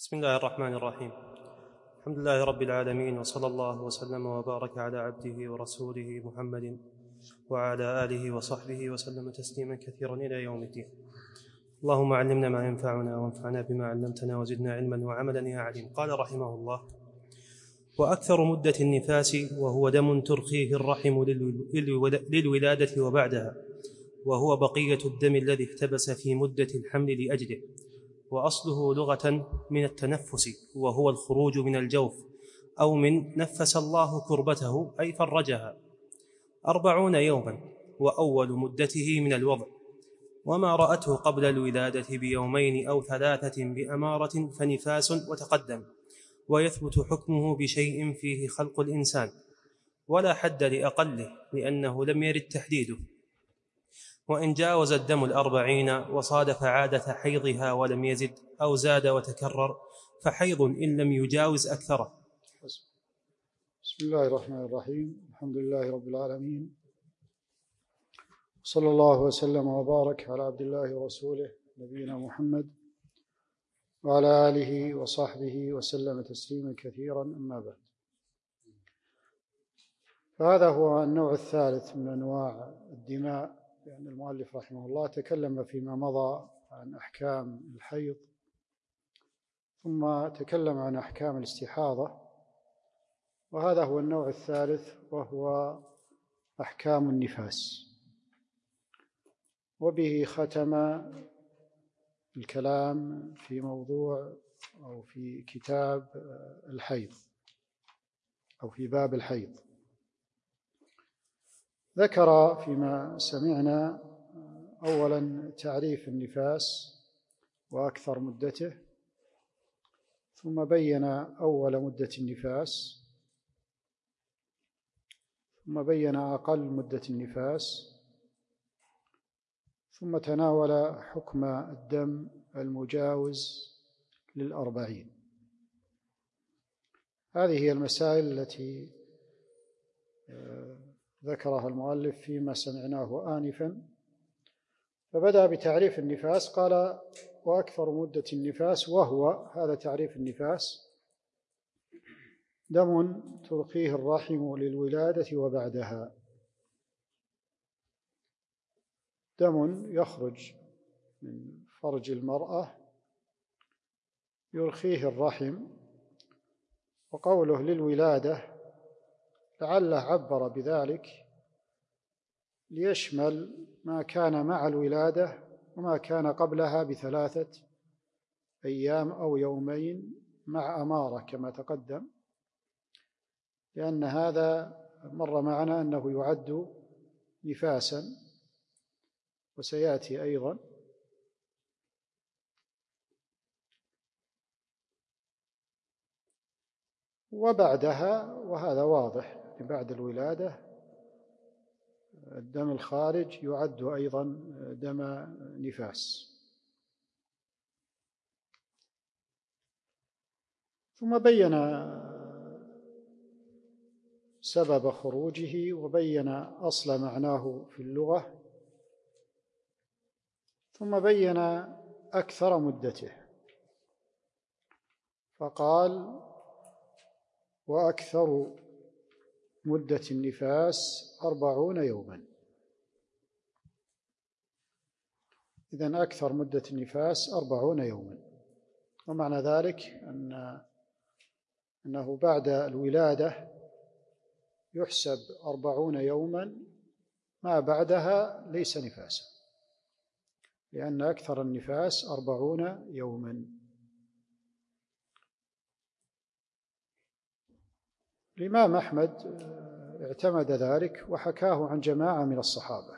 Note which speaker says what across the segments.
Speaker 1: بسم الله الرحمن الرحيم. الحمد لله رب العالمين، وصلى الله وسلم وبارك على عبده ورسوله محمد وعلى آله وصحبه وسلم تسليما كثيرا إلى يوم الدين. اللهم علمنا ما ينفعنا وانفعنا بما علمتنا وزدنا علما وعملا يا عليم. قال رحمه الله: وأكثر مدة النفاس وهو دم ترخيه الرحم للولادة وبعدها، وهو بقية الدم الذي احتبس في مدة الحمل لأجله، وأصله لغة من التنفس، وهو الخروج من الجوف، أو من نفس الله كربته أي فرجها، 40 يوما، وأول مدته من الوضع، وما رأته قبل الولادة بيومين أو 3 بأمارة فنفاس وتقدم، ويثبت حكمه بشيء فيه خلق الإنسان، ولا حد لأقله لأنه لم يرد تحديده. وإن جاوز الدم 40 وصادف عادة حيضها ولم يزد، أو زاد وتكرر، فحيض إن لم يجاوز أكثره.
Speaker 2: بسم الله الرحمن الرحيم. الحمد لله رب العالمين، صلى الله وسلم وبارك على عبد الله ورسوله نبينا محمد وعلى آله وصحبه وسلم تسليما كثيرا، أما بعد. فهذا هو النوع الثالث من أنواع الدماء، لأن المؤلف رحمه الله تكلم فيما مضى عن أحكام الحيض، ثم تكلم عن أحكام الاستحاضة، وهذا هو النوع الثالث وهو أحكام النفاس. وبه ختم الكلام في موضوع أو في كتاب الحيض أو في باب الحيض. ذكر فيما سمعنا أولا تعريف النفاس وأكثر مدته، ثم بين أول مدة النفاس، ثم بين أقل مدة النفاس، ثم تناول حكم الدم المجاوز 40. هذه هي المسائل التي ذكرها المؤلف فيما سمعناه آنفا. فبدأ بتعريف النفاس، قال: وأكثر مدة النفاس، وهو هذا تعريف النفاس: دم ترخيه الرحم للولادة وبعدها. دم يخرج من فرج المرأة يرخيه الرحم، وقوله للولادة لعله عبر بذلك ليشمل ما كان مع الولادة وما كان قبلها ب3 أيام أو يومين مع أمارة كما تقدم، لأن هذا مر معنا أنه يعد نفاسا، وسيأتي أيضا. وبعدها، وهذا واضح، بعد الولادة الدم الخارج يعد أيضا دم نفاس. ثم بين سبب خروجه، وبين أصل معناه في اللغة، ثم بين أكثر مدته، فقال: وأكثر مدة النفاس 40 يوما. إذن أكثر مدة النفاس 40 يوما، ومعنى ذلك أنه بعد الولادة يحسب 40 يوما، ما بعدها ليس نفاسا، لأن أكثر النفاس 40 يوما. الإمام أحمد اعتمد ذلك وحكاه عن جماعة من الصحابة.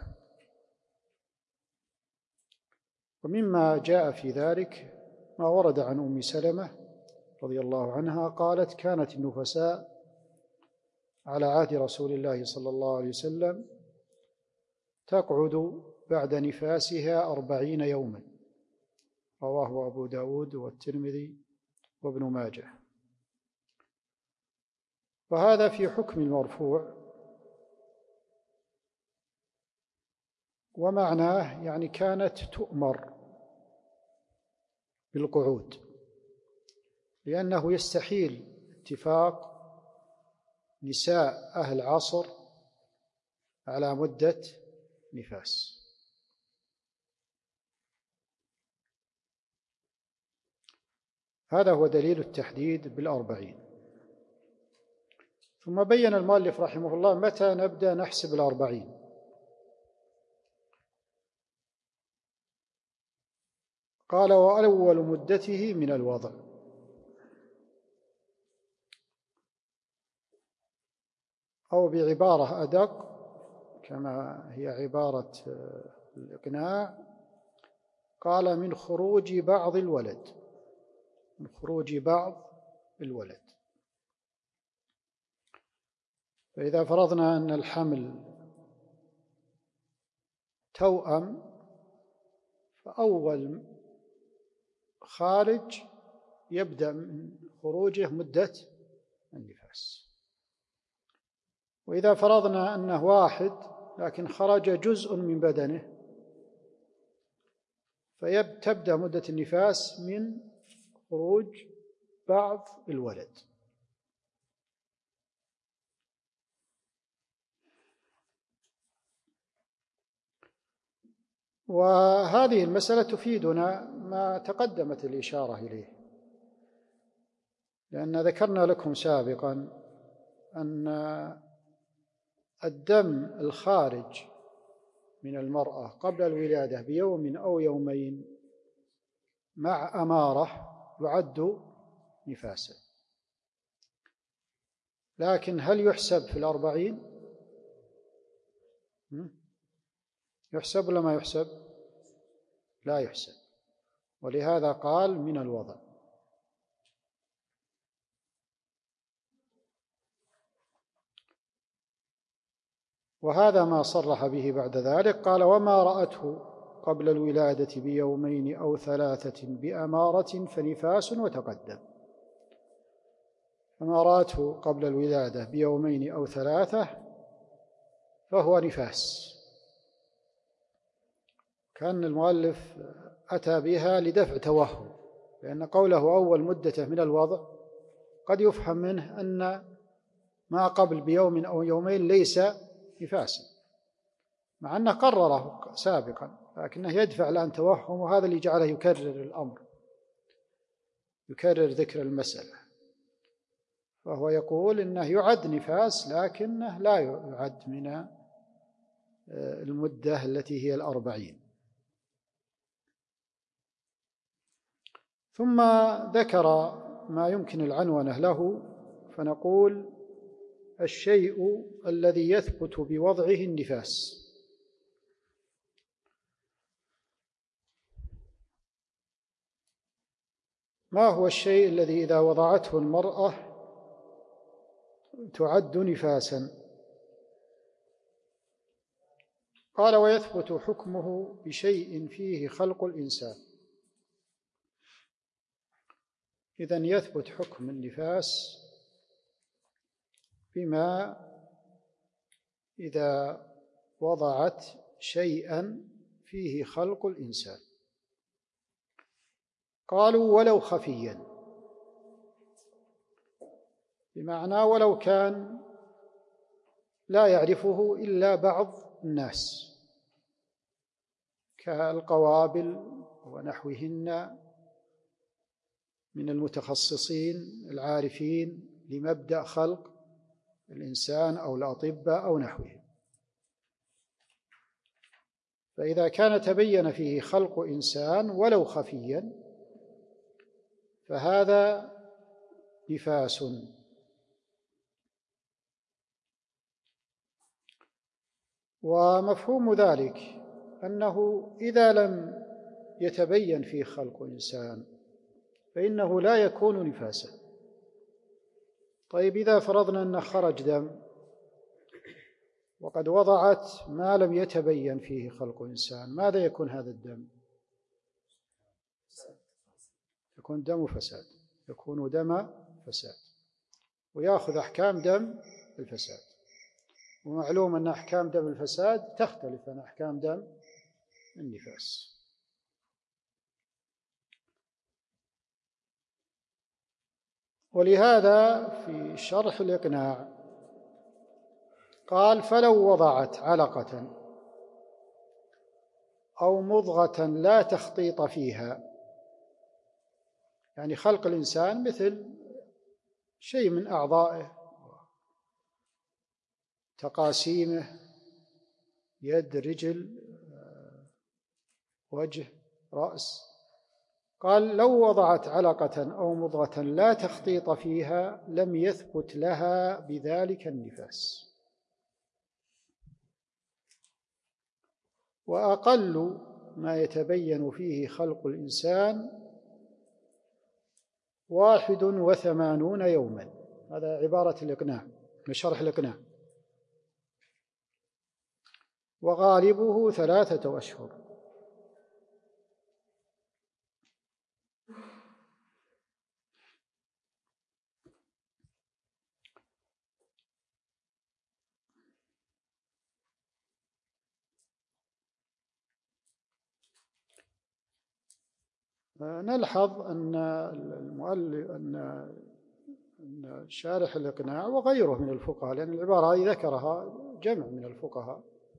Speaker 2: ومما جاء في ذلك ما ورد عن أم سلمة رضي الله عنها، قالت: كانت النفساء على عهد رسول الله صلى الله عليه وسلم تقعد بعد نفاسها 40 يوما، رواه أبو داود والترمذي وابن ماجه. وهذا في حكم المرفوع، ومعناه يعني كانت تؤمر بالقعود، لأنه يستحيل اتفاق نساء أهل عصر على مدة نفاس. هذا هو دليل التحديد بالأربعين. ثم بين المؤلف رحمه الله متى نبدأ نحسب الأربعين. قال: وأول مدته من الوضع. أو بعبارة أدق كما هي عبارة الإقناع، قال: من خروج بعض الولد، من خروج بعض الولد. فإذا فرضنا أن الحمل توأم، فأول خارج يبدأ من خروجه مدة النفاس. وإذا فرضنا أنه واحد لكن خرج جزء من بدنه، فتبدأ مدة النفاس من خروج بعض الولد. وهذه المسألة تفيدنا ما تقدمت الإشارة إليه، لأن ذكرنا لكم سابقا أن الدم الخارج من المرأة قبل الولادة بيوم أو يومين مع أمارة يعد نفاسا. لكن هل يحسب في الأربعين؟ يحسب ولا ما يحسب؟ لا يحسب. ولهذا قال من الوضع. وهذا ما صرح به بعد ذلك. قال: وما رأته قبل الولادة بيومين أو ثلاثة بأمارة فنفاس وتقدم. فما رأته قبل الولادة بيومين أو ثلاثة فهو نفاس. كان المؤلف أتى بها لدفع توهم، لأن قوله أول مدته من الوضع قد يفهم منه أن ما قبل بيوم أو يومين ليس نفاسا، مع أنه قرره سابقا، لكنه يدفع الآن توهم، وهذا اللي جعله يكرر الأمر، يكرر ذكر المسألة. فهو يقول إنه يعد نفاس لكنه لا يعد من المدة التي هي الأربعين. ثم ذكر ما يمكن العنونة له، فنقول: الشيء الذي يثبت بوضعه النفاس. ما هو الشيء الذي إذا وضعته المرأة تعد نفاسا؟ قال: ويثبت حكمه بشيء فيه خلق الإنسان. إذن يثبت حكم النفاس بما إذا وضعت شيئا فيه خلق الإنسان. قالوا: ولو خفيا، بمعنى ولو كان لا يعرفه إلا بعض الناس كالقوابل ونحوهن من المتخصصين العارفين لمبدأ خلق الإنسان أو الأطباء أو نحوهم. فإذا كان تبين فيه خلق إنسان ولو خفيا فهذا نفاس. ومفهوم ذلك أنه إذا لم يتبين فيه خلق إنسان فإنه لا يكون نفاسا. طيب، إذا فرضنا أن خرج دم وقد وضعت ما لم يتبين فيه خلق إنسان، ماذا يكون هذا الدم؟ يكون دم فساد، يكون دم فساد، ويأخذ أحكام دم الفساد. ومعلوم أن أحكام دم الفساد تختلف عن أحكام دم النفاس. ولهذا في شرح الإقناع قال: فلو وضعت علقة أو مضغة لا تخطيط فيها، يعني خلق الإنسان مثل شيء من أعضائه، تقاسيمه، يد، رجل، وجه، رأس. قال: لو وضعت علقة أو مضغة لا تخطيط فيها لم يثبت لها بذلك النفاس. وأقل ما يتبين فيه خلق الإنسان 81 يوما. هذا عبارة الإقناع، من شرح الإقناع. وغالبه 3 أشهر. نلحظ أن المؤلف أن شارح الإقناع وغيره من الفقهاء، لأن العبارة هذه ذكرها جمع من الفقهاء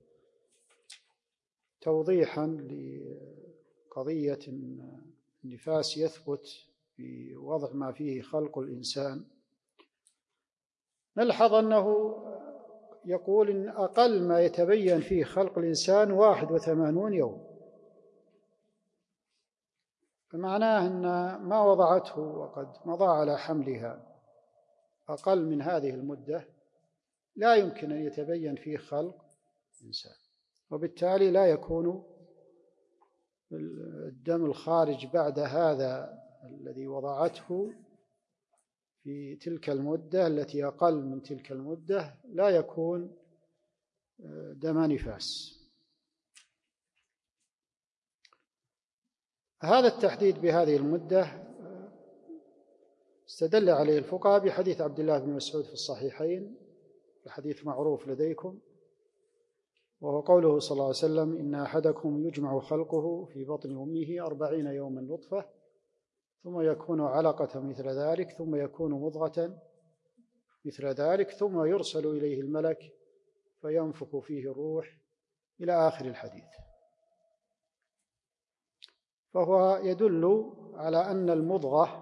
Speaker 2: توضيحا لقضية النفاس يثبت بوضع ما فيه خلق الإنسان. نلحظ أنه يقول إن أقل ما يتبين فيه خلق الإنسان 81 يوم، فمعناه أن ما وضعته وقد مضى على حملها أقل من هذه المدة لا يمكن أن يتبين فيه خلق الإنسان، وبالتالي لا يكون الدم الخارج بعد هذا الذي وضعته في تلك المدة التي أقل من تلك المدة لا يكون دم نفاس. هذا التحديد بهذه المدة استدل عليه الفقهاء بحديث عبد الله بن مسعود في الصحيحين، الحديث معروف لديكم، وهو قوله صلى الله عليه وسلم: إن أحدكم يجمع خلقه في بطن أمه 40 يوما نطفة، ثم يكون علقة مثل ذلك، ثم يكون مضغة مثل ذلك، ثم يرسل إليه الملك فينفخ فيه الروح، إلى آخر الحديث. فهو يدل على أن المضغة،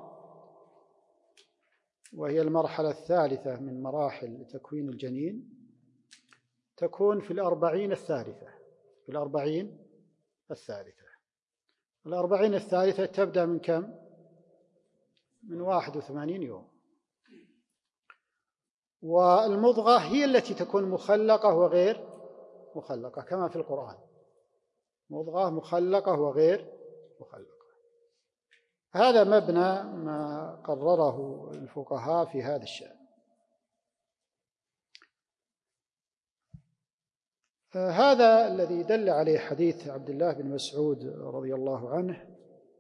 Speaker 2: وهي المرحلة الثالثة من مراحل تكوين الجنين، تكون في 40 الثالثة. في 40 الثالثة. 40 الثالثة تبدأ من كم؟ من 81 يوم. والمضغة هي التي تكون مخلقة وغير مخلقة، كما في القرآن: مضغة مخلقة وغير مخلقة. هذا مبنى ما قرره الفقهاء في هذا الشأن. هذا الذي دل عليه حديث عبد الله بن مسعود رضي الله عنه.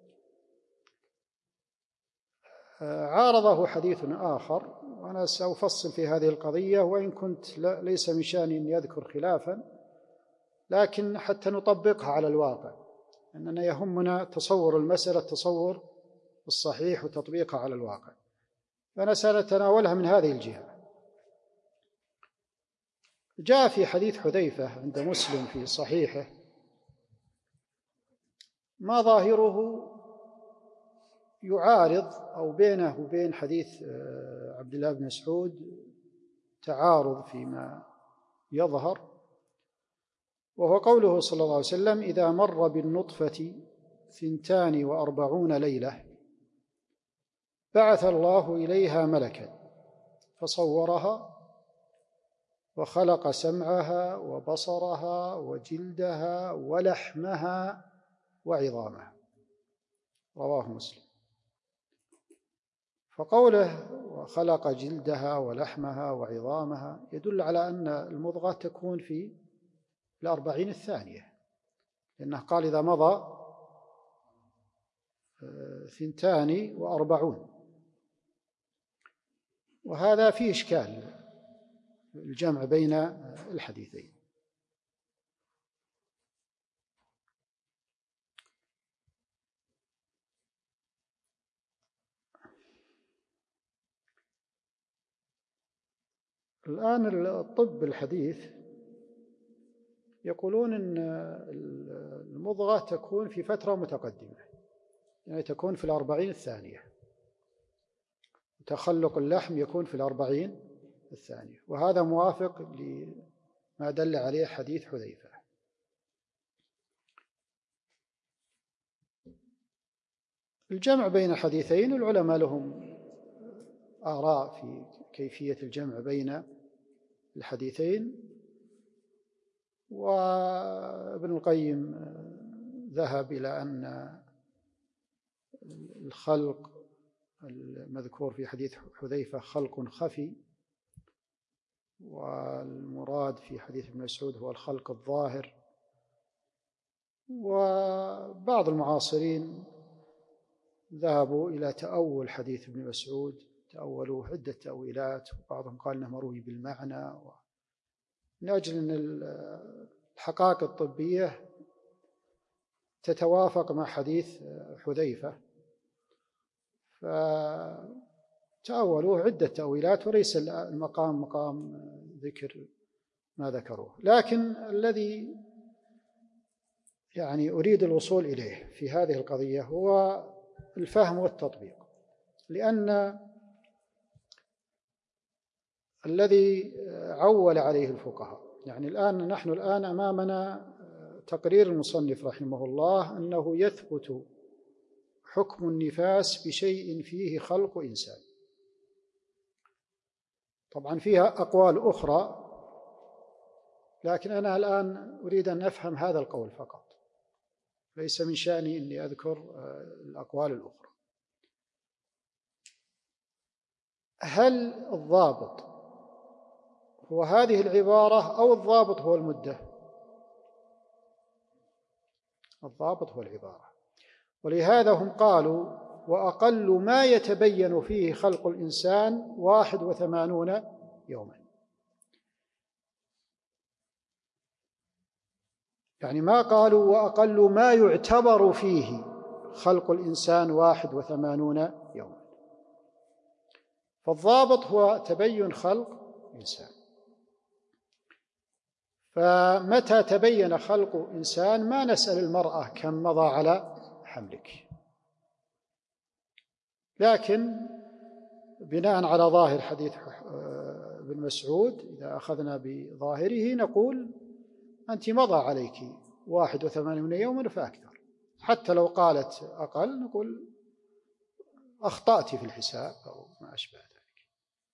Speaker 2: عارضه حديث آخر، وأنا سأفصل في هذه القضية، وإن كنت ليس من شأني أن يذكر خلافا، لكن حتى نطبقها على الواقع، أننا يهمنا تصور المسألة التصور الصحيح وتطبيقها على الواقع، فأنا سأتناولها من هذه الجهة. جاء في حديث حذيفة عند مسلم في صحيحه ما ظاهره يعارض، أو بينه وبين حديث عبد الله بن مسعود تعارض فيما يظهر، وهو قوله صلى الله عليه وسلم: إذا مر بالنطفة 42 ليلة بعث الله إليها ملكا فصورها وخلق سمعها وبصرها وجلدها ولحمها وعظامها. رواه مسلم. فقوله وخلق جلدها ولحمها وعظامها يدل على أن المضغة تكون في 40 الثانية، لأنه قال إذا مضى 42، وهذا فيه إشكال الجمع بين الحديثين. الآن الطب الحديث يقولون أن المضغة تكون في فترة متقدمة، يعني تكون في 40 الثانية، تخلق اللحم يكون في 40 الثانية، وهذا موافق لما دل عليه حديث حذيفة. الجمع بين الحديثين العلماء لهم آراء في كيفية الجمع بين الحديثين، وابن القيم ذهب إلى أن الخلق المذكور في حديث حذيفة خلق خفي، والمراد في حديث ابن مسعود هو الخلق الظاهر. وبعض المعاصرين ذهبوا إلى تأول حديث ابن مسعود، تأولوا عدة تأويلات، وبعضهم قال أنه مروي بالمعنى، من أجل أن الحقائق الطبية تتوافق مع حديث حذيفة، فتأولوا عدة تأويلات، وليس المقام مقام ذكر ما ذكروه. لكن الذي يعني أريد الوصول إليه في هذه القضية هو الفهم والتطبيق، لأن الذي عول عليه الفقهاء، يعني نحن الآن أمامنا تقرير المصنف رحمه الله أنه يثبت حكم النفاس بشيء فيه خلق إنسان. طبعا فيها أقوال أخرى، لكن أنا الآن أريد أن أفهم هذا القول فقط، ليس من شأني أني أذكر الأقوال الأخرى. هل الضابط هو هذه العبارة أو الضابط هو المدة؟ الضابط هو العبارة، ولهذا هم قالوا وأقل ما يتبين فيه خلق الإنسان 81 يوما. يعني ما قالوا وأقل ما يعتبر فيه خلق الإنسان 81 يوما. فالضابط هو تبين خلق الإنسان. فمتى تبين خلق إنسان ما نسأل المرأة كم مضى على حملك، لكن بناء على ظاهر حديث ابن مسعود إذا أخذنا بظاهره نقول أنت مضى عليك 81 يوما فأكثر. حتى لو قالت أقل نقول أخطأت في الحساب أو ما أشبه ذلك.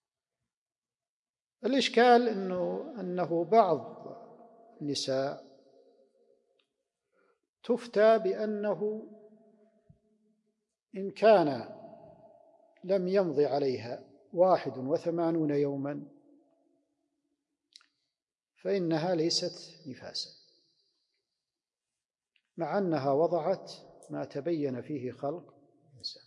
Speaker 2: الإشكال أنه بعض النساء تفتى بأنه إن كان لم يمضي عليها 81 يوما فإنها ليست نفاسا، مع أنها وضعت ما تبين فيه خلق الإنسان.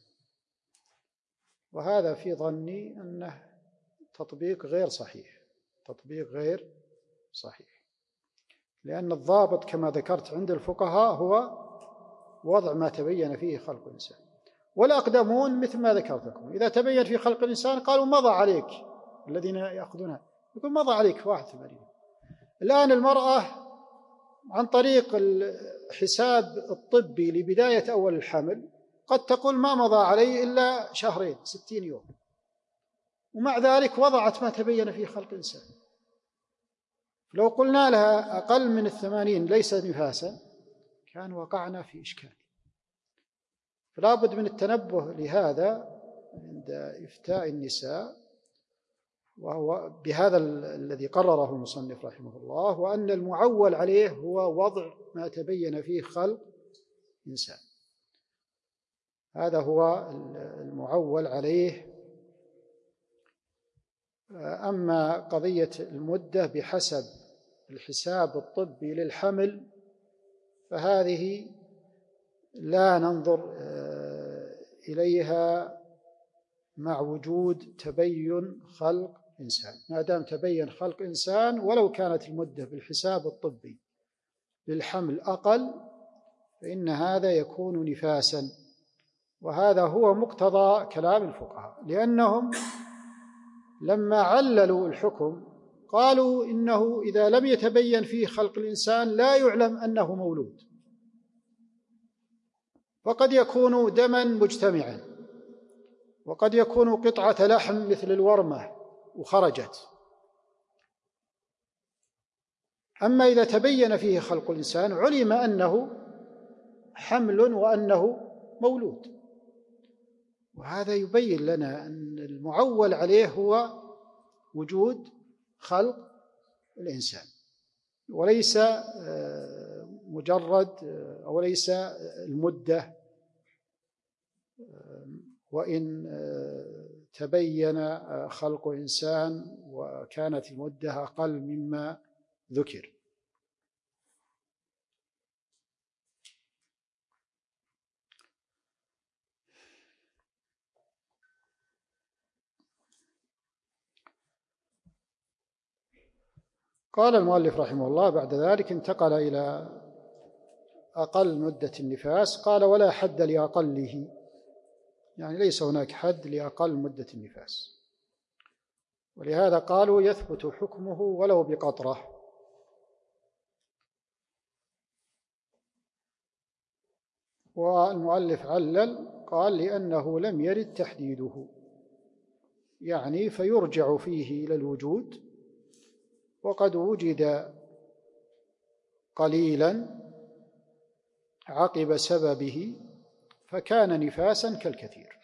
Speaker 2: وهذا في ظني أنه تطبيق غير صحيح، تطبيق غير صحيح، لأن الضابط كما ذكرت عند الفقهاء هو وضع ما تبين فيه خلق الإنسان. والأقدمون مثل ما ذكرت لكم إذا تبين في خلق الإنسان قالوا مضى عليك، الذين يأخذونها يقول مضى عليك 81. الآن المرأة عن طريق الحساب الطبي لبداية أول الحمل قد تقول ما مضى علي إلا شهرين 60 يوم، ومع ذلك وضعت ما تبين فيه خلق الإنسان. لو قلنا لها أقل من 80 ليس نفاسا كان وقعنا في إشكال. فلا بد من التنبه لهذا عند إفتاء النساء، وهو بهذا الذي قرره المصنف رحمه الله، وأن المعول عليه هو وضع ما تبين فيه خلق إنسان، هذا هو المعول عليه. أما قضية المدة بحسب الحساب الطبي للحمل فهذه لا ننظر إليها مع وجود تبين خلق إنسان. ما دام تبين خلق إنسان ولو كانت المدة بالحساب الطبي للحمل أقل فإن هذا يكون نفاسا، وهذا هو مقتضى كلام الفقهاء، لأنهم لما عللوا الحكم قالوا إنه إذا لم يتبين فيه خلق الإنسان لا يعلم أنه مولود، فقد يكون دما مجتمعا، وقد يكون قطعة لحم مثل الورمة وخرجت. أما إذا تبين فيه خلق الإنسان علم أنه حمل وأنه مولود. وهذا يبين لنا أن المعول عليه هو وجود خلق الإنسان، وليس مجرد أو ليس المدة، وإن تبين خلق إنسان وكانت المدة أقل مما ذكر. قال المؤلف رحمه الله بعد ذلك انتقل إلى أقل مدة النفاس، قال: ولا حد لأقله، يعني ليس هناك حد لأقل مدة النفاس، ولهذا قالوا يثبت حكمه ولو بقطرة. والمؤلف علل قال: لأنه لم يرد تحديده، يعني فيرجع فيه إلى الوجود، وقد وجد قليلا عقب سببه فكان نفاسا كالكثير.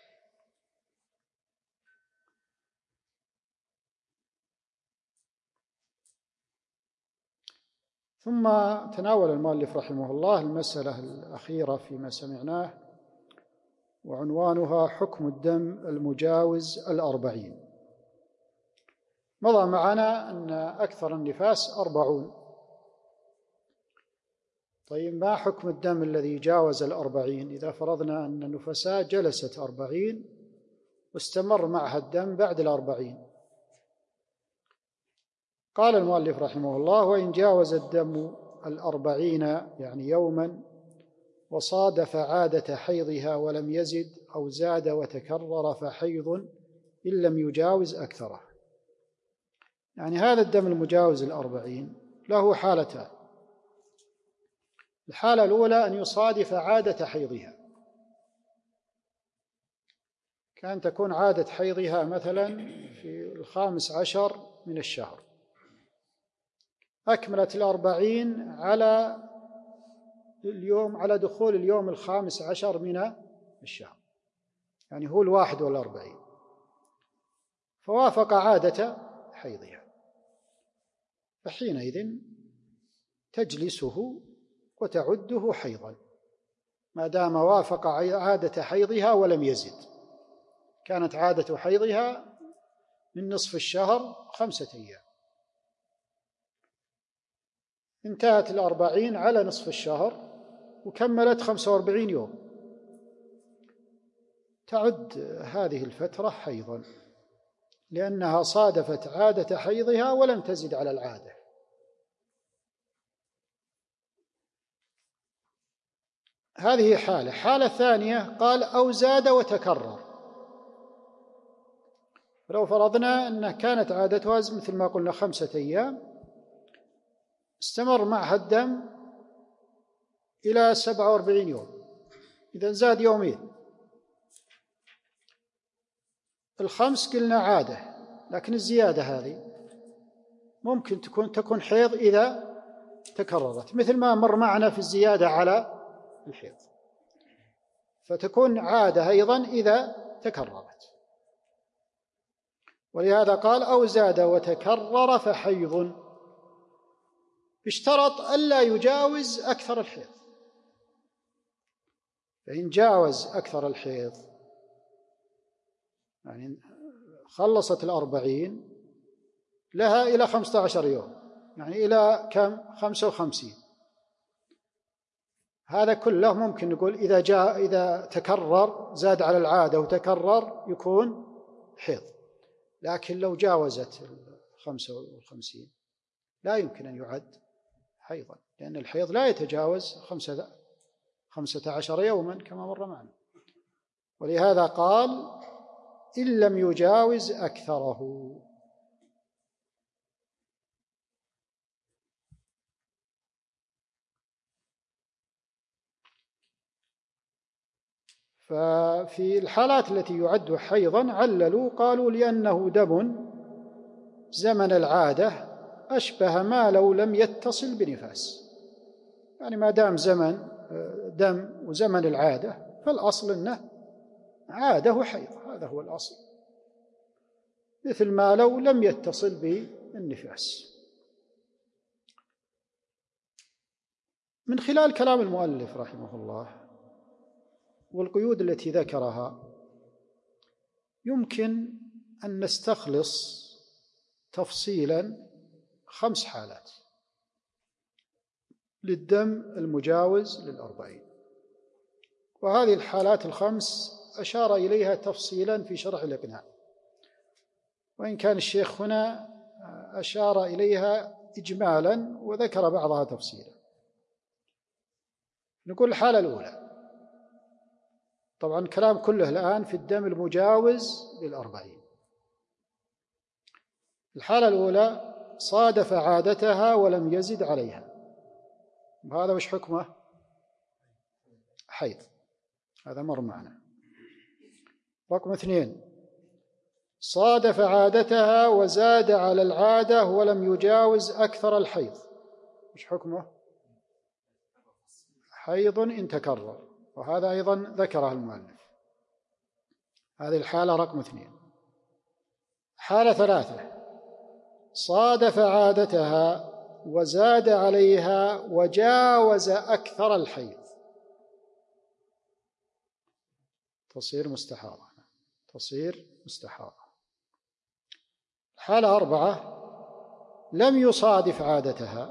Speaker 2: ثم تناول المؤلف رحمه الله المسألة الأخيرة فيما سمعناه، وعنوانها حكم الدم المجاوز 40. مضى معنا أن أكثر النفاس 40. طيب، ما حكم الدم الذي جاوز 40 إذا فرضنا أن النفساء جلست 40 واستمر معها الدم بعد 40؟ قال المؤلف رحمه الله: وإن جاوز الدم 40 يعني يوما وصادف عادة حيضها ولم يزد، أو زاد وتكرر فحيض إن لم يجاوز أكثره. يعني هذا الدم المجاوز 40 له حالتان. الحالة الأولى أن يصادف عادة حيضها، كان تكون عادة حيضها مثلا في 15 من الشهر، أكملت 40 على اليوم، على دخول اليوم 15 من الشهر، يعني هو 41، فوافق عادة حيضها، فحينئذ تجلسه وتعده حيضا ما دام وافق عادة حيضها ولم يزد. كانت عادة حيضها من نصف الشهر 5 أيام، انتهت 40 على نصف الشهر وكملت 45 يوم، تعد هذه الفترة حيضا لأنها صادفت عادة حيضها ولم تزد على العادة. هذه حالة. حالة ثانية قال: أو زاد وتكرر. لو فرضنا أنها كانت عادتها مثل ما قلنا 5 أيام، استمر معها الدم إلى 47 يوم، إذا زاد يومين. ال5 قلنا عادة، لكن الزيادة هذه ممكن تكون حيض إذا تكررت، مثل ما مر معنا في الزيادة على الحيض، فتكون عادة أيضا إذا تكررت. ولهذا قال: أو زاد وتكرر فحيض، اشترط ألا يجاوز أكثر الحيض، فإن جاوز أكثر الحيض يعني خلصت 40 لها إلى 15 يوم، يعني إلى كم؟ 55. هذا كله ممكن نقول إذا تكرر زاد على العادة وتكرر يكون حيض، لكن لو جاوزت 55 لا يمكن أن يعد حيضا، لأن الحيض لا يتجاوز 15 يوما كما مر معنا. ولهذا قال: إن لم يجاوز أكثره. ففي الحالات التي يعد حيضا عللوا، قالوا لأنه دم زمن العادة أشبه ما لو لم يتصل بنفاس، يعني ما دام زمن دم وزمن العادة فالأصل أنه عادة وحيض، هذا هو الأصل، مثل ما لو لم يتصل بالنفاس. من خلال كلام المؤلف رحمه الله والقيود التي ذكرها يمكن أن نستخلص تفصيلا 5 حالات للدم المجاوز ل40، وهذه الحالات ال5 أشار إليها تفصيلا في شرح الإقناع، وإن كان الشيخ هنا أشار إليها إجمالا وذكر بعضها تفصيلا. نقول الحالة الأولى، طبعا الكلام كله الآن في الدم المجاوز ل40. الحالة الأولى صادف عادتها ولم يزد عليها، وهذا وش حكمه؟ حيض، هذا مر معنا. رقم 2، صادف عادتها وزاد على العادة ولم يجاوز أكثر الحيض، وش حكمه؟ حيض إن تكرر، وهذا أيضا ذكره المؤلف. هذه الحالة رقم 2. حالة 3، صادف عادتها وزاد عليها وجاوز أكثر الحيض، تصير مستحاضة. الحالة 4، لم يصادف عادتها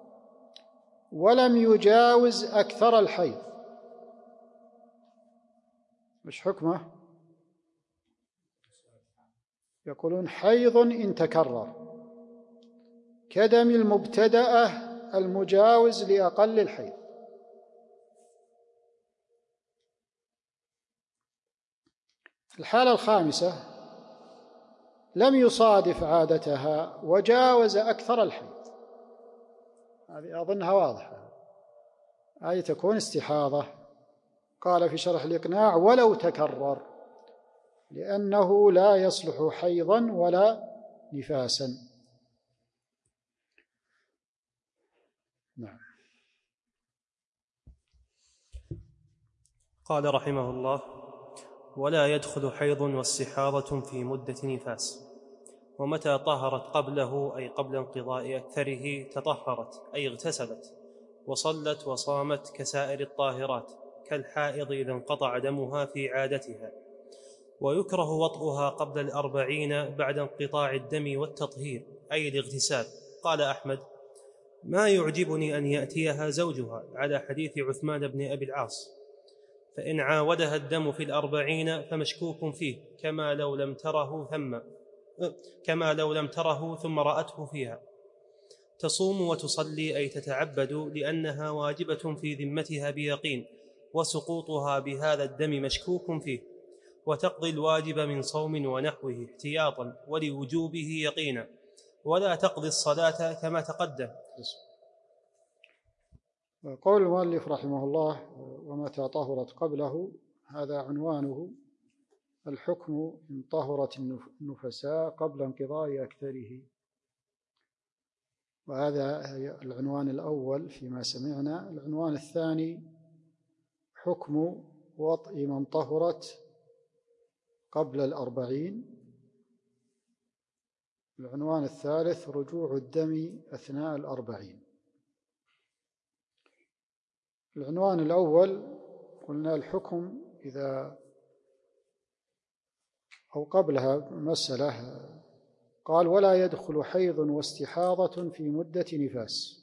Speaker 2: ولم يجاوز أكثر الحيض، مش حكمه؟ يقولون حيض إن تكرر كدم المبتدأة المجاوز لأقل الحيض. الحالة 5، لم يصادف عادتها وجاوز أكثر الحيض، هذه أظنها واضحة، هذه تكون استحاضة. قال في شرح الإقناع ولو تكرر، لأنه لا يصلح حيضا ولا نفاسا. نعم.
Speaker 1: قال رحمه الله: ولا يدخل حيض واستحاضة في مدة نفاس، ومتى طهرت قبله أي قبل انقضاء أكثره تطهرت أي اغتسلت وصلت وصامت كسائر الطاهرات، كالحائض إذا انقطع دمها في عادتها. ويكره وطئها قبل 40 بعد انقطاع الدم والتطهير أي الاغتسال. قال أحمد: ما يعجبني أن يأتيها زوجها على حديث عثمان بن أبي العاص، فإن عاودها الدم في 40 فمشكوك فيه، كما لو لم تره ثم رأته فيها. تصوم وتصلي أي تتعبد، لأنها واجبة في ذمتها بيقين، وسقوطها بهذا الدم مشكوك فيه، وتقضي الواجب من صوم ونحوه احتياطا ولوجوبه يقينا، ولا تقضي الصلاة كما تقدم.
Speaker 2: قول المؤلف رحمه الله ومتى طهرت قبله، هذا عنوانه الحكم إن طهرت النفساء قبل انقضاء أكثره، وهذا العنوان الأول فيما سمعنا. العنوان الثاني حكم وطئ من طهرت قبل 40. العنوان الثالث رجوع الدم أثناء 40. العنوان الأول قلنا الحكم إذا أو قبلها مسألة، قال ولا يدخل حيض واستحاضة في مدة نفاس.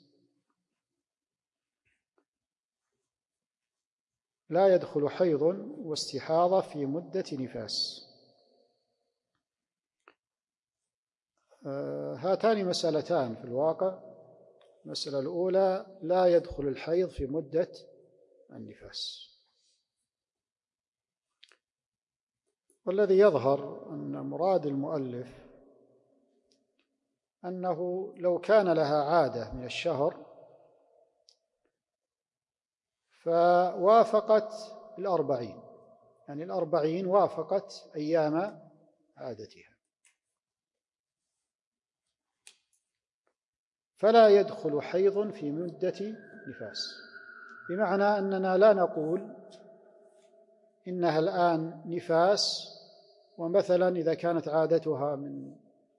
Speaker 2: لا يدخل حيض واستحاضة في مدة نفاس. هاتان مسألتان في الواقع. المسألة الأولى لا يدخل الحيض في مدة النفاس، والذي يظهر أن مراد المؤلف أنه لو كان لها عادة من الشهر فوافقت 40 يعني 40 وافقت أيام عادتها. فلا يدخل حيض في مدة نفاس، بمعنى أننا لا نقول إنها الآن نفاس، ومثلا إذا كانت عادتها من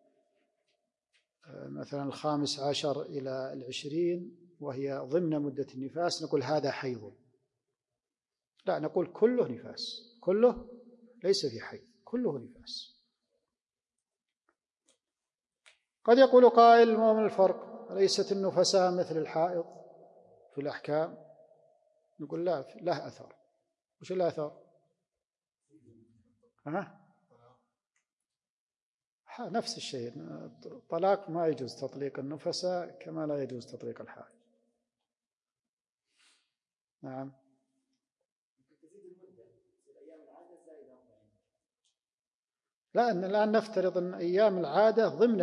Speaker 2: مثلا 15 إلى 20 وهي ضمن مدة النفاس نقول هذا حيض. لا، نقول كله نفاس، كله ليس في حيض، كله نفاس. قد يقول قائل: ما من الفرق؟ ليست النفساء مثل الحائض في الأحكام؟ نقول لا، له أثر. وش الأثر؟ نفس الشيء، الطلاق ما يجوز تطليق النفساء كما لا يجوز تطليق الحائض. نعم. لا، الآن نفترض أن أيام العادة ضمن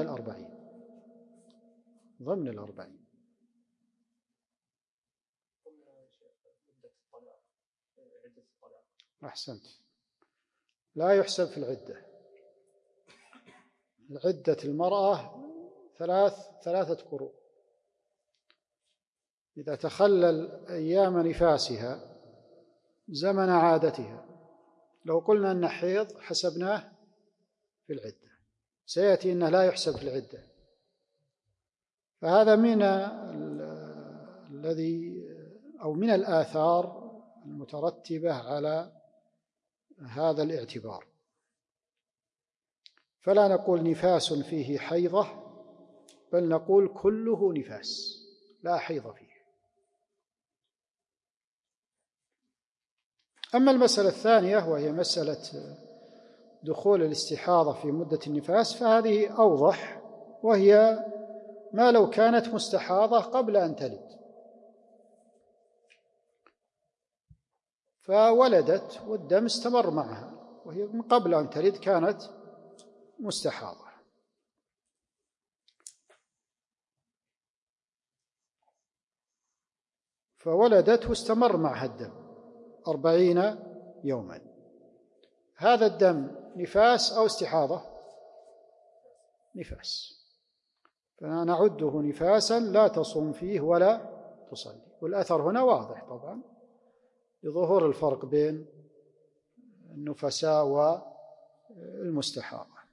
Speaker 2: 40. أحسنت. لا يحسب في العدة. عدة المرأة ثلاثة قروء. إذا تخلل أيام نفاسها زمن عادتها، لو قلنا أن حيض حسبناه في العدة، سيأتي أنه لا يحسب في العدة. فهذا من من الآثار المترتبة على هذا الاعتبار. فلا نقول نفاس فيه حيضة، بل نقول كله نفاس لا حيض فيه. أما المسألة الثانية وهي مسألة دخول الاستحاضة في مدة النفاس فهذه أوضح، وهي ما لو كانت مستحاضة قبل أن تلد فولدت والدم استمر معها، وهي من قبل أن تلد كانت مستحاضة، فولدت واستمر معها الدم 40 يوما. هذا الدم نفاس أو استحاضة؟ نفاس، فنعده نفاسا لا تصوم فيه ولا تصلي. والأثر هنا واضح طبعا لظهور الفرق بين النفساء والمستحاضة.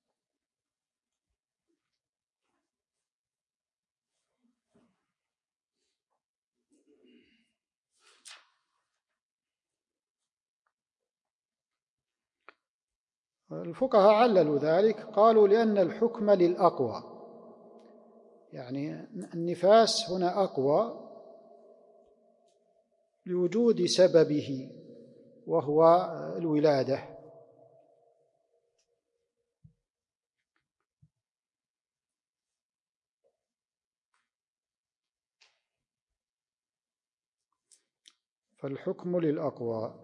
Speaker 2: الفقهاء عللوا ذلك، قالوا لأن الحكم للأقوى، يعني النفاس هنا أقوى لوجود سببه وهو الولادة. فالحكم للأقوى.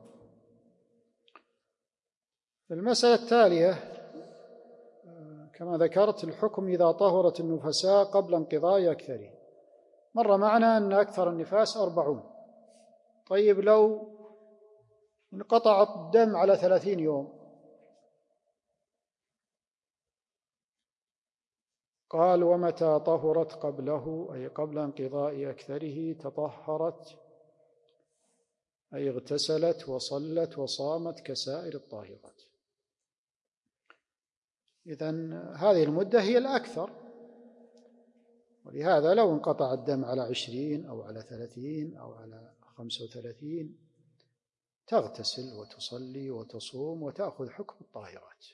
Speaker 2: المسألة التالية كما ذكرت الحكم إذا طهرت النفساء قبل انقضاء أكثره. مر معنا أن أكثر النفاس 40. طيب لو انقطع الدم على 30 يوم، قال: ومتى طهرت قبله أي قبل انقضاء أكثره تطهرت أي اغتسلت وصلت وصامت كسائر الطاهرات. إذن هذه المدة هي الأكثر، ولهذا لو انقطع الدم على 20 أو على 30 أو على 35 تغتسل وتصلي وتصوم وتأخذ حكم الطاهرات.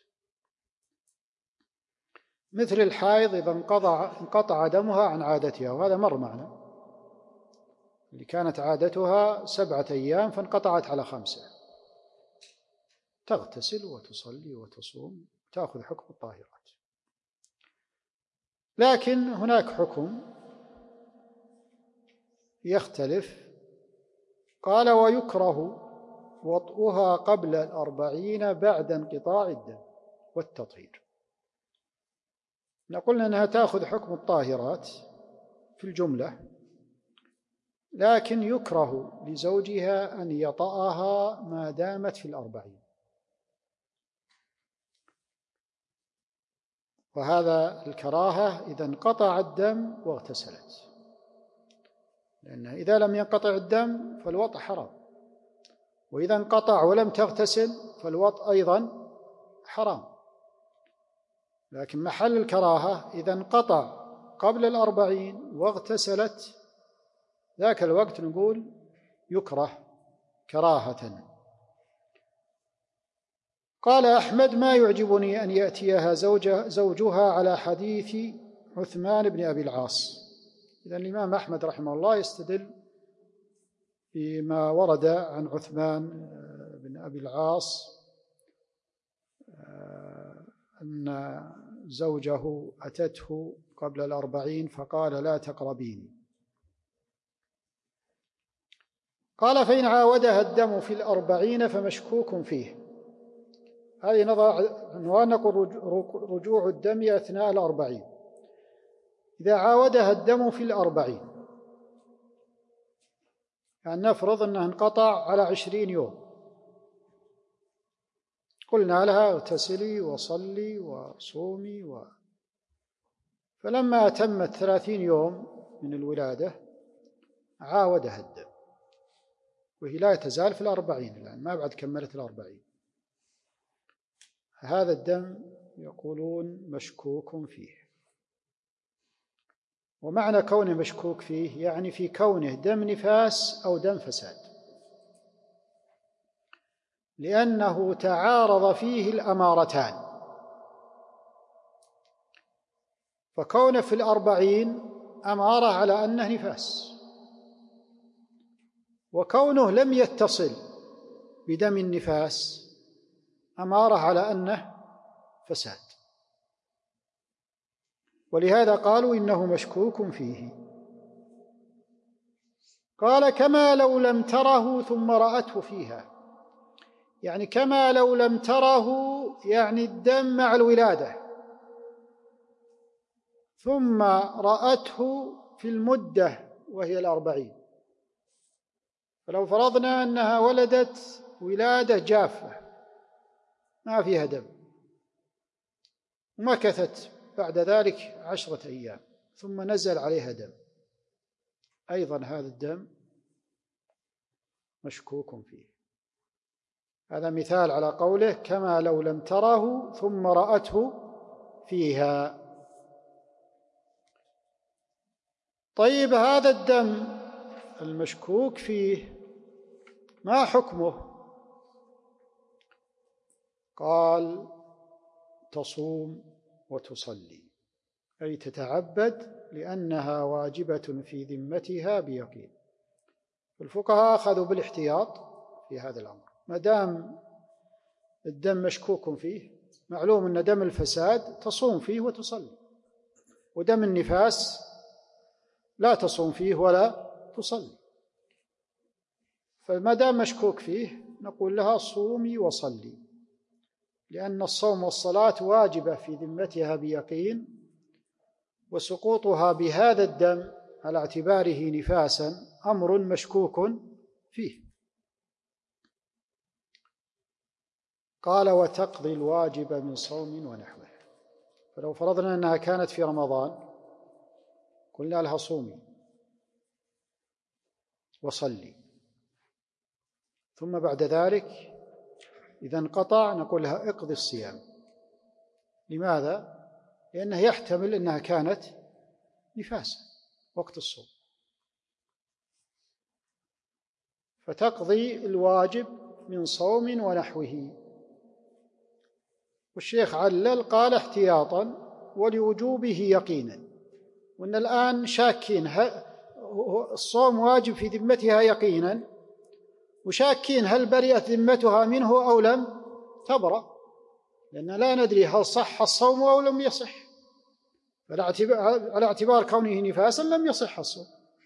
Speaker 2: مثل الحائض إذا انقطع دمها عن عادتها، وهذا مر معنا، اللي كانت عادتها 7 أيام فانقطعت على 5، تغتسل وتصلي وتصوم تأخذ حكم الطاهرات. لكن هناك حكم يختلف، قال: ويكره وطئها قبل 40 بعد انقطاع الدم والتطهير. قلنا أنها تأخذ حكم الطاهرات في الجملة، لكن يكره لزوجها أن يطأها ما دامت في 40. وهذا الكراهة إذا انقطع الدم واغتسلت، لأن إذا لم ينقطع الدم فالوطء حرام، وإذا انقطع ولم تغتسل فالوطء أيضا حرام. لكن محل الكراهة إذا انقطع قبل 40 واغتسلت، ذاك الوقت نقول يكره كراهة. قال أحمد: ما يعجبني أن يأتيها زوجها على حديث عثمان بن أبي العاص. إذن الإمام أحمد رحمه الله يستدل بما ورد عن عثمان بن أبي العاص أن زوجه أتته قبل 40 فقال: لا تقربيني. قال: فإن عاودها الدم في 40 فمشكوك فيه. هذه نضع عنوان، نقول رجوع الدم أثناء 40. إذا عاودها الدم في 40، يعني نفرض أنه انقطع على 20 يوم، قلنا لها: اغتسلي وصلي وصومي فلما أتمت 30 يوم من الولادة عاودها الدم، وهي لا تزال في 40 الآن، ما بعد كملت 40. هذا الدم يقولون مشكوك فيه. ومعنى كونه مشكوك فيه يعني في كونه دم نفاس أو دم فساد، لأنه تعارض فيه الأمارتان. فكونه في 40 أمارة على أنه نفاس، وكونه لم يتصل بدم النفاس أمارة على أنه فساد، ولهذا قالوا إنه مشكوك فيه. قال: كما لو لم تره ثم رأته فيها، يعني كما لو لم تره، يعني الدم مع الولادة، ثم رأته في المدة وهي 40. فلو فرضنا أنها ولدت ولادة جافة ما فيها دم، ومكثت بعد ذلك 10 أيام ثم نزل عليها دم، أيضا هذا الدم مشكوك فيه. هذا مثال على قوله: كما لو لم تره ثم رأته فيها. طيب، هذا الدم المشكوك فيه ما حكمه؟ قال: تصوم وتصلي، أي تتعبد، لأنها واجبة في ذمتها بيقين. الفقهاء أخذوا بالاحتياط في هذا الأمر، ما دام الدم مشكوك فيه، معلوم أن دم الفساد تصوم فيه وتصلي، ودم النفاس لا تصوم فيه ولا تصلي. فما دام مشكوك فيه نقول لها: صومي وصلي، لأن الصوم والصلاة واجبة في ذمتها بيقين، وسقوطها بهذا الدم على اعتباره نفاسا أمر مشكوك فيه. قال: وتقضي الواجب من صوم ونحوه. فلو فرضنا أنها كانت في رمضان قلنا لها: صومي وصلي، ثم بعد ذلك إذا انقطع نقول لها: اقضي الصيام. لماذا؟ لأنه يحتمل أنها كانت نفاسا وقت الصوم، فتقضي الواجب من صوم ونحوه. والشيخ علل قال: احتياطا ولوجوبه يقينا. وأن الآن شاكين الصوم واجب في ذمتها يقينا، وشاكين هل برئت ذمتها منه أو لم تبرأ، لأن لا ندري هل صح الصوم أو لم يصح، على اعتبار كونه نفاسا لم يصح الصوم.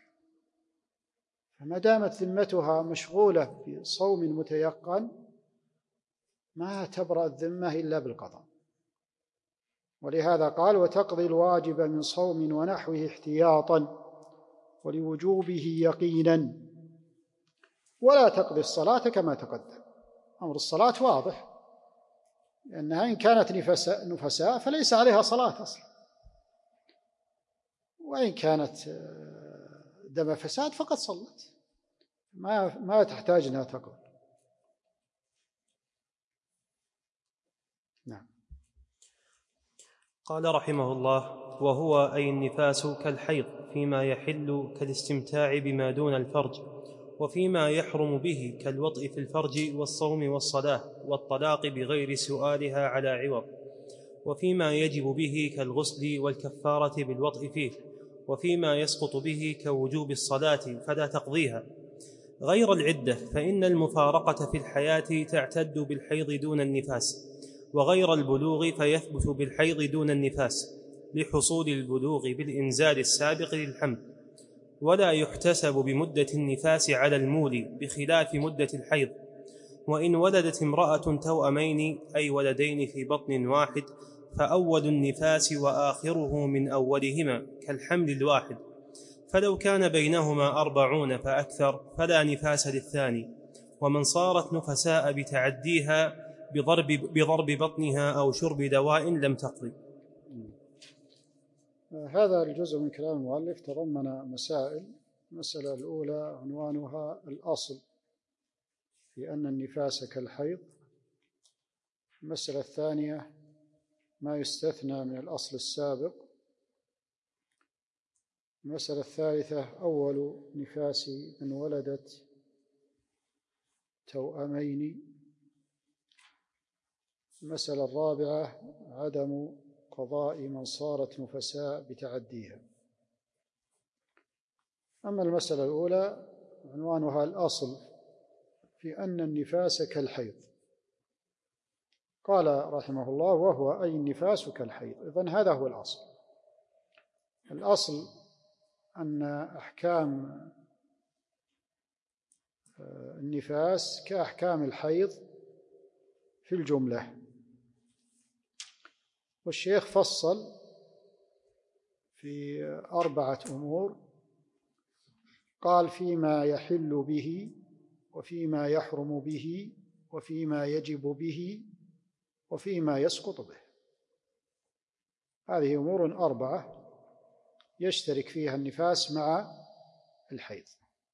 Speaker 2: فما دامت ذمتها مشغولة بصوم متيقن ما تبرأ الذمة إلا بالقضاء. ولهذا قال: وتقضي الواجب من صوم ونحوه احتياطا ولوجوبه يقينا، ولا تقضي الصلاة كما تقدم. أمر الصلاة واضح، لأنها إن كانت نفساء فليس عليها صلاة أصلا، وإن كانت دم فساد فقد صلت، ما تحتاج أنها تقضي. نعم.
Speaker 1: قال رحمه الله: وهو أي النفاس كالحيض فيما يحل كالاستمتاع بما دون الفرج، وفيما يحرم به كالوطء في الفرج والصوم والصلاة والطلاق بغير سؤالها على عوض، وفيما يجب به كالغسل والكفارة بالوطء فيه، وفيما يسقط به كوجوب الصلاة فلا تقضيها، غير العدة فإن المفارقة في الحياة تعتد بالحيض دون النفاس، وغير البلوغ فيثبت بالحيض دون النفاس لحصول البلوغ بالإنزال السابق للحمل، ولا يحتسب بمدة النفاس على المولي بخلاف مدة الحيض. وإن ولدت امرأة توأمين أي ولدين في بطن واحد فأول النفاس وآخره من أولهما كالحمل الواحد، فلو كان بينهما 40 فأكثر فلا نفاس للثاني. ومن صارت نفساء بتعديها بضرب بطنها أو شرب دواء لم تقضي.
Speaker 2: هذا الجزء من كلام المؤلف تضمن مسائل. المسألة الأولى عنوانها الأصل في أن النفاس كالحيض. المسألة الثانية ما يستثنى من الأصل السابق. المسألة الثالثة أول نفاس من ولدت توأمين. المسألة الرابعة عدم قضاء من صارت نفساء بتعديها. أما المسألة الأولى عنوانها الأصل في أن النفاس كالحيض. قال رحمه الله: وهو أي النفاس كالحيض. إذن هذا هو الأصل. الأصل أن أحكام النفاس كأحكام الحيض في الجملة. والشيخ فصل في 4 أمور، قال: فيما يحل به، وفيما يحرم به، وفيما يجب به، وفيما يسقط به. هذه أمور 4 يشترك فيها النفاس مع الحيض.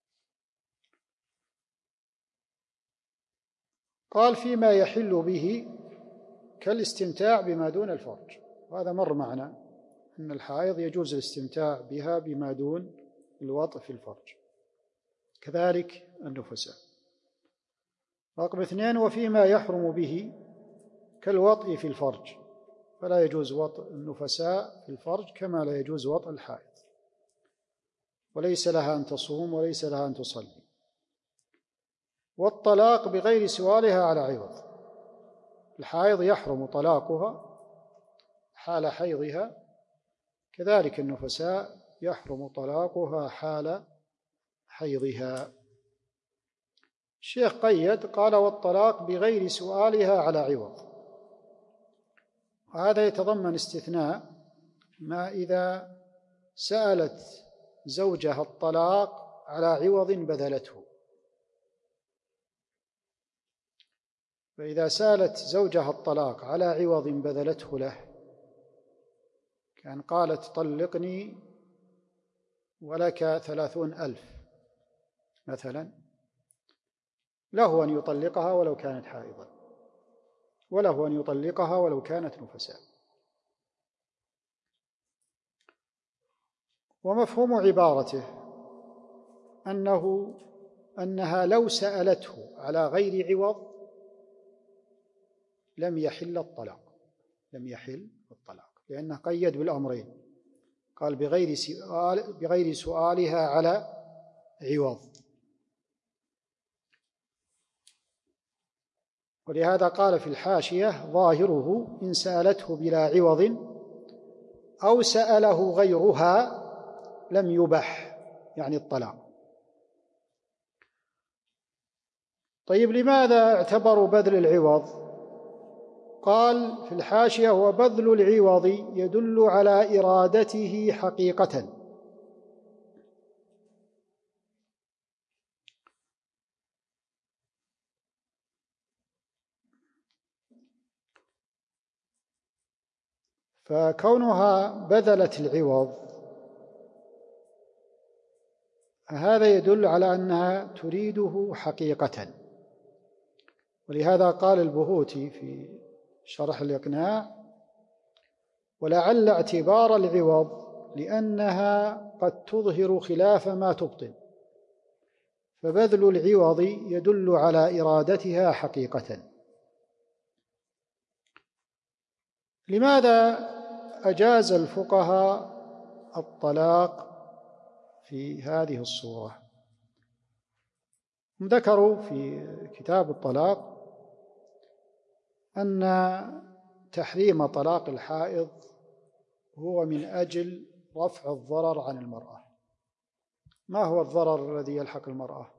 Speaker 2: قال: فيما يحل به كالاستمتاع بما دون الفرج. وهذا مر معنا أن الحائض يجوز الاستمتاع بها بما دون الوطء في الفرج، كذلك النفساء. رقم 2: وفيما يحرم به كالوطء في الفرج، فلا يجوز وطء النفساء في الفرج كما لا يجوز وطء الحائض، وليس لها أن تصوم وليس لها أن تصلي. والطلاق بغير سؤالها على عوض. الحائض يحرم طلاقها حال حيضها، كذلك النفساء يحرم طلاقها حال حيضها. الشيخ قيد قال: والطلاق بغير سؤالها على عوض. وهذا يتضمن استثناء ما إذا سألت زوجها الطلاق على عوض بذلته. فإذا سألت زوجها الطلاق على عوض بذلته له، كان قالت: طلقني ولك 30,000 مثلا، له أن يطلقها ولو كانت حائضا، وله أن يطلقها ولو كانت نفساء. ومفهوم عبارته أنها لو سألته على غير عوض لم يحل الطلاق، لأنه قيد بالأمرين، قال: بغير سؤالها على عوض. ولهذا قال في الحاشية: ظاهره إن سألته بلا عوض أو سأله غيرها لم يبح، يعني الطلاق. طيب، لماذا اعتبروا بذل العوض؟ قال في الحاشية: وبذل العوض يدل على إرادته حقيقة. فكونها بذلت العوض هذا يدل على أنها تريده حقيقة، ولهذا قال البهوتي في شرح الإقناع: ولعل اعتبار العوض لأنها قد تظهر خلاف ما تبطن، فبذل العوض يدل على إرادتها حقيقة. لماذا أجاز الفقهاء الطلاق في هذه الصورة؟ هم ذكروا في كتاب الطلاق أن تحريم طلاق الحائض هو من أجل رفع الضرر عن المرأة. ما هو الضرر الذي يلحق المرأة؟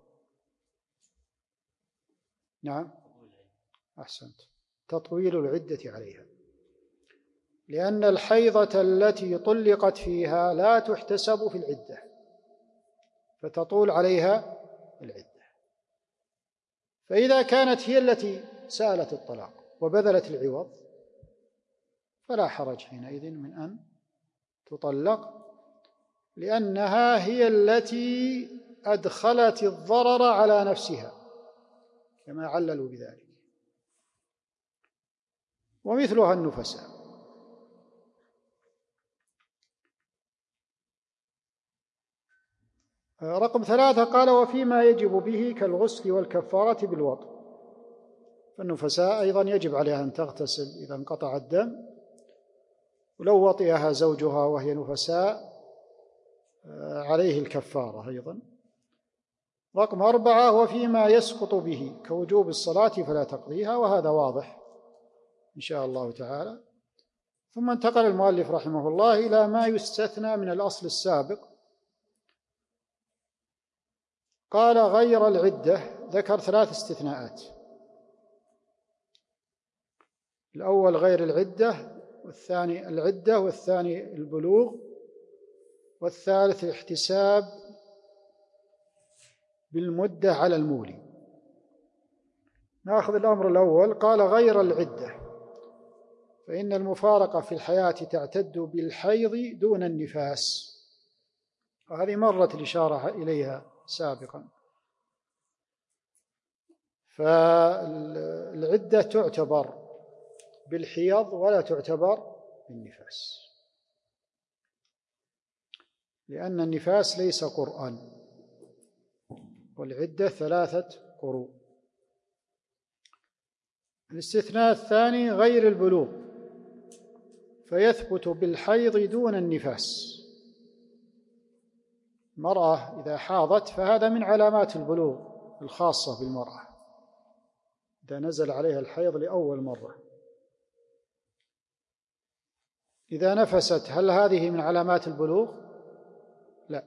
Speaker 2: نعم، أحسنت، تطويل العدة عليها، لأن الحيضة التي طلقت فيها لا تحتسب في العدة فتطول عليها العدة. فإذا كانت هي التي سألت الطلاق وبذلت العوض فلا حرج حينئذ من أن تطلق، لأنها هي التي أدخلت الضرر على نفسها كما عللوا بذلك. ومثلها النفساء. رقم 3 قال: وفيما يجب به كالغسل والكفارة بالوطء. فالنفساء أيضا يجب عليها أن تغتسل إذا انقطع الدم، ولو وطئها زوجها وهي نفساء عليه الكفارة أيضا. رقم 4: وفيما يسقط به كوجوب الصلاة فلا تقضيها، وهذا واضح إن شاء الله تعالى. ثم انتقل المؤلف رحمه الله إلى ما يستثنى من الأصل السابق. قال: غير العدة، ذكر 3 استثناءات: الأول غير العدة، والثاني العدة، والثاني البلوغ، والثالث الاحتساب بالمدة على المولي. نأخذ الأمر الأول. قال: غير العدة، فإن المفارقة في الحياة تعتد بالحيض دون النفاس، وهذه مرت الإشارة إليها سابقا. فالعدة تعتبر بالحيض ولا تعتبر بالنفاس، لأن النفاس ليس قرآن، والعدة 3 قروء. الاستثناء الثاني غير البلوغ، فيثبت بالحيض دون النفاس. المرأة إذا حاضت فهذا من علامات البلوغ الخاصة بالمرأة، إذا نزل عليها الحيض لأول مرة. إذا نفست هل هذه من علامات البلوغ؟ لا.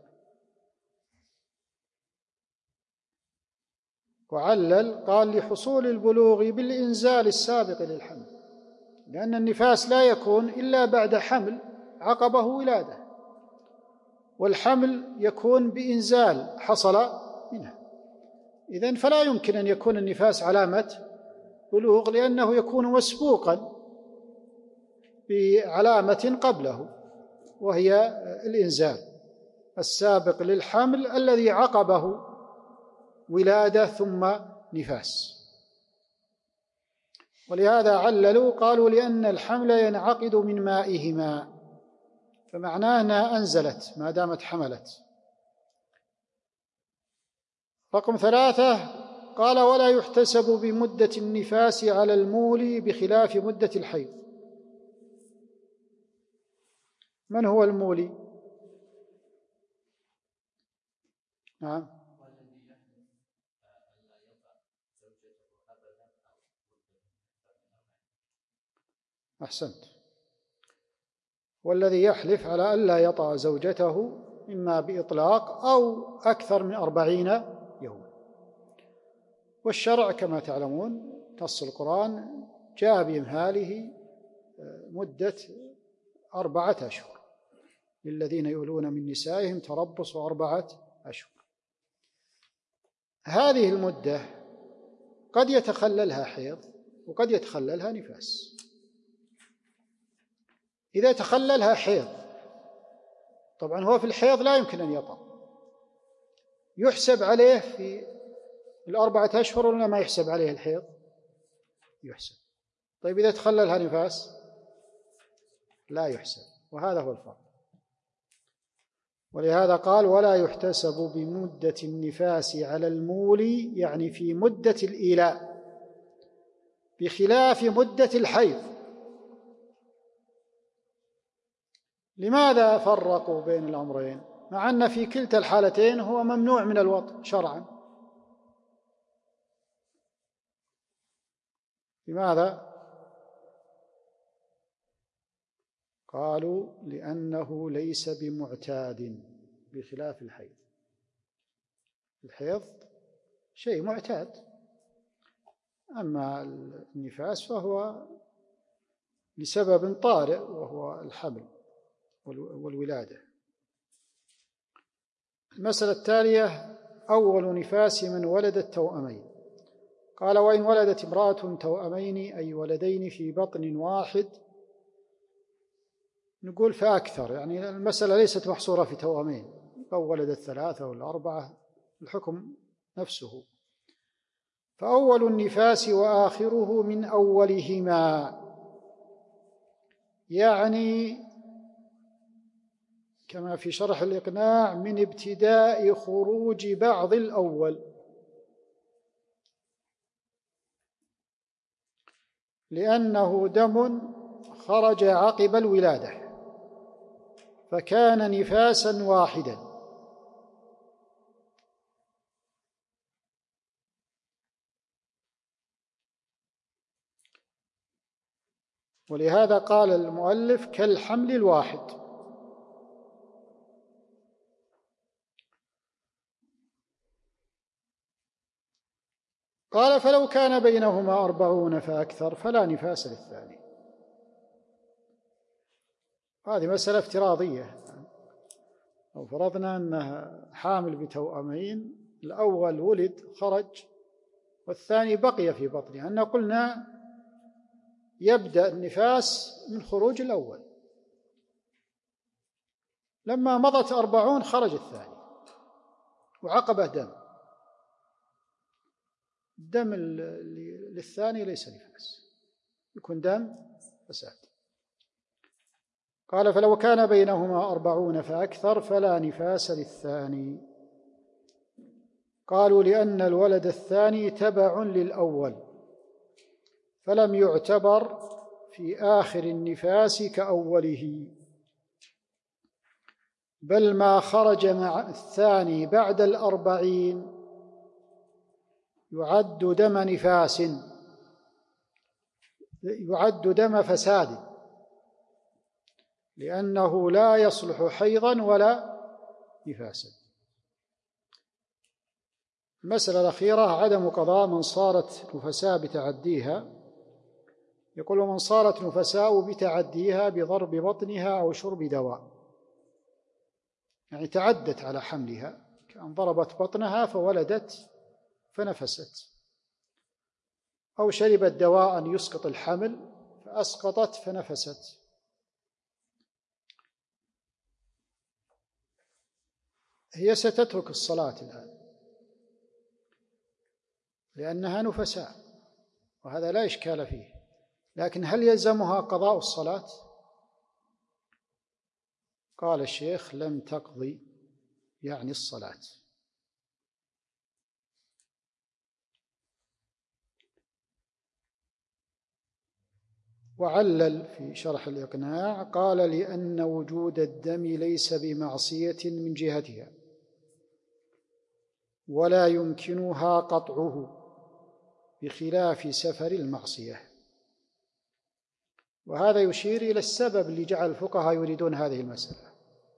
Speaker 2: وعلل قال: لحصول البلوغ بالإنزال السابق للحمل، لأن النفاس لا يكون إلا بعد حمل عقبه ولادة، والحمل يكون بإنزال حصل منها. إذن فلا يمكن أن يكون النفاس علامة بلوغ، لأنه يكون مسبوقا بعلامة قبله، وهي الإنزال السابق للحمل الذي عقبه ولادة ثم نفاس. ولهذا عللوا قالوا: لأن الحمل ينعقد من مائهما، فمعناه أنها أنزلت ما دامت حملت. رقم 3 قال: ولا يحتسب بمدة النفاس على المولي بخلاف مدة الحيض. من هو المولي؟ نعم، أحسنت. والذي يحلف على ألا يطأ زوجته إما بإطلاق أو أكثر من 40 يوما. والشرع كما تعلمون نص القرآن جاء بإمهاله مدة 4 أشهر، للذين يؤلون من نسائهم تربص 4 أشهر. هذه المدة قد يتخللها حيض وقد يتخللها نفاس. إذا تخللها حيض، طبعا هو في الحيض لا يمكن أن يطأ، يحسب عليه في 4 أشهر ولا ما يحسب عليه الحيض؟ يحسب. طيب إذا تخللها نفاس لا يحسب، وهذا هو الفرق. ولهذا قال: ولا يحتسب بمدة النفاس على المولي، يعني في مدة الإيلاء، بخلاف مدة الحيض. لماذا فرقوا بين الأمرين مع أن في كلتا الحالتين هو ممنوع من الوطء شرعا؟ لماذا؟ قالوا: لأنه ليس بمعتاد، بخلاف الحيض. الحيض شيء معتاد، أما النفاس فهو لسبب طارئ وهو الحمل والولادة. المسألة التالية: أول نفاس من ولدت توأمين. قال: وإن ولدت امرأة توأمين، أي ولدين في بطن واحد، نقول فأكثر، يعني المسألة ليست محصورة في توأمين، أو ولدت 3 ولا 4، الحكم نفسه. فأول النفاس وآخره من أولهما، يعني كما في شرح الإقناع: من ابتداء خروج بعض الأول، لأنه دم خرج عقب الولادة فكان نفاسا واحدا. ولهذا قال المؤلف: كالحمل الواحد. قال: فلو كان بينهما 40 فأكثر فلا نفاس للثاني. هذه مسألة افتراضية. لو فرضنا أنها حامل بتوأمين، الأول ولد خرج والثاني بقي في بطنها، أن قلنا يبدأ النفاس من خروج الأول، لما مضت 40 خرج الثاني وعقبه دم للثاني ليس نفاس، يكون دم فساد. قال: فلو كان بينهما 40 فأكثر فلا نفاس للثاني. قالوا: لأن الولد الثاني تبع للأول، فلم يعتبر في آخر النفاس كأوله، بل ما خرج مع الثاني بعد 40 يعد دم نفاس، يعد دم فساد، لأنه لا يصلح حيضا ولا نفاسا. المسألة الأخيرة: عدم قضاء من صارت نفساء بتعديها. يقول: من صارت نفساء بتعديها بضرب بطنها أو شرب دواء، يعني تعدت على حملها، كأن ضربت بطنها فولدت فنفست، أو شربت دواء يسقط الحمل فأسقطت فنفست. هي ستترك الصلاة الآن لأنها نفساء، وهذا لا إشكال فيه، لكن هل يلزمها قضاء الصلاة؟ قال الشيخ: لم تقضي، يعني الصلاة. وعلل في شرح الإقناع قال: لأن وجود الدم ليس بمعصية من جهتها، ولا يمكنها قطعه، بخلاف سفر المعصية. وهذا يشير إلى السبب اللي جعل الفقهاء يريدون هذه المسألة،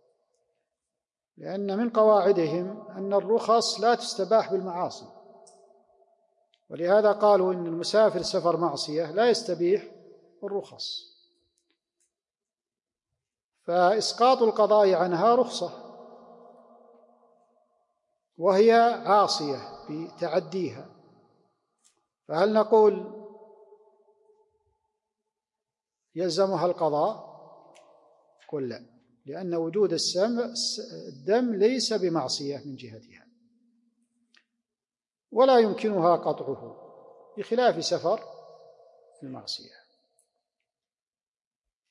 Speaker 2: لأن من قواعدهم أن الرخص لا تستباح بالمعاصي، ولهذا قالوا إن المسافر سفر معصية لا يستبيح الرخص، فإسقاط القضاء عنها رخصة، وهي عاصية بتعديها. فهل نقول يلزمها القضاء؟ قل لا، لأن وجود الدم ليس بمعصية من جهتها ولا يمكنها قطعه، بخلاف سفر المعصية.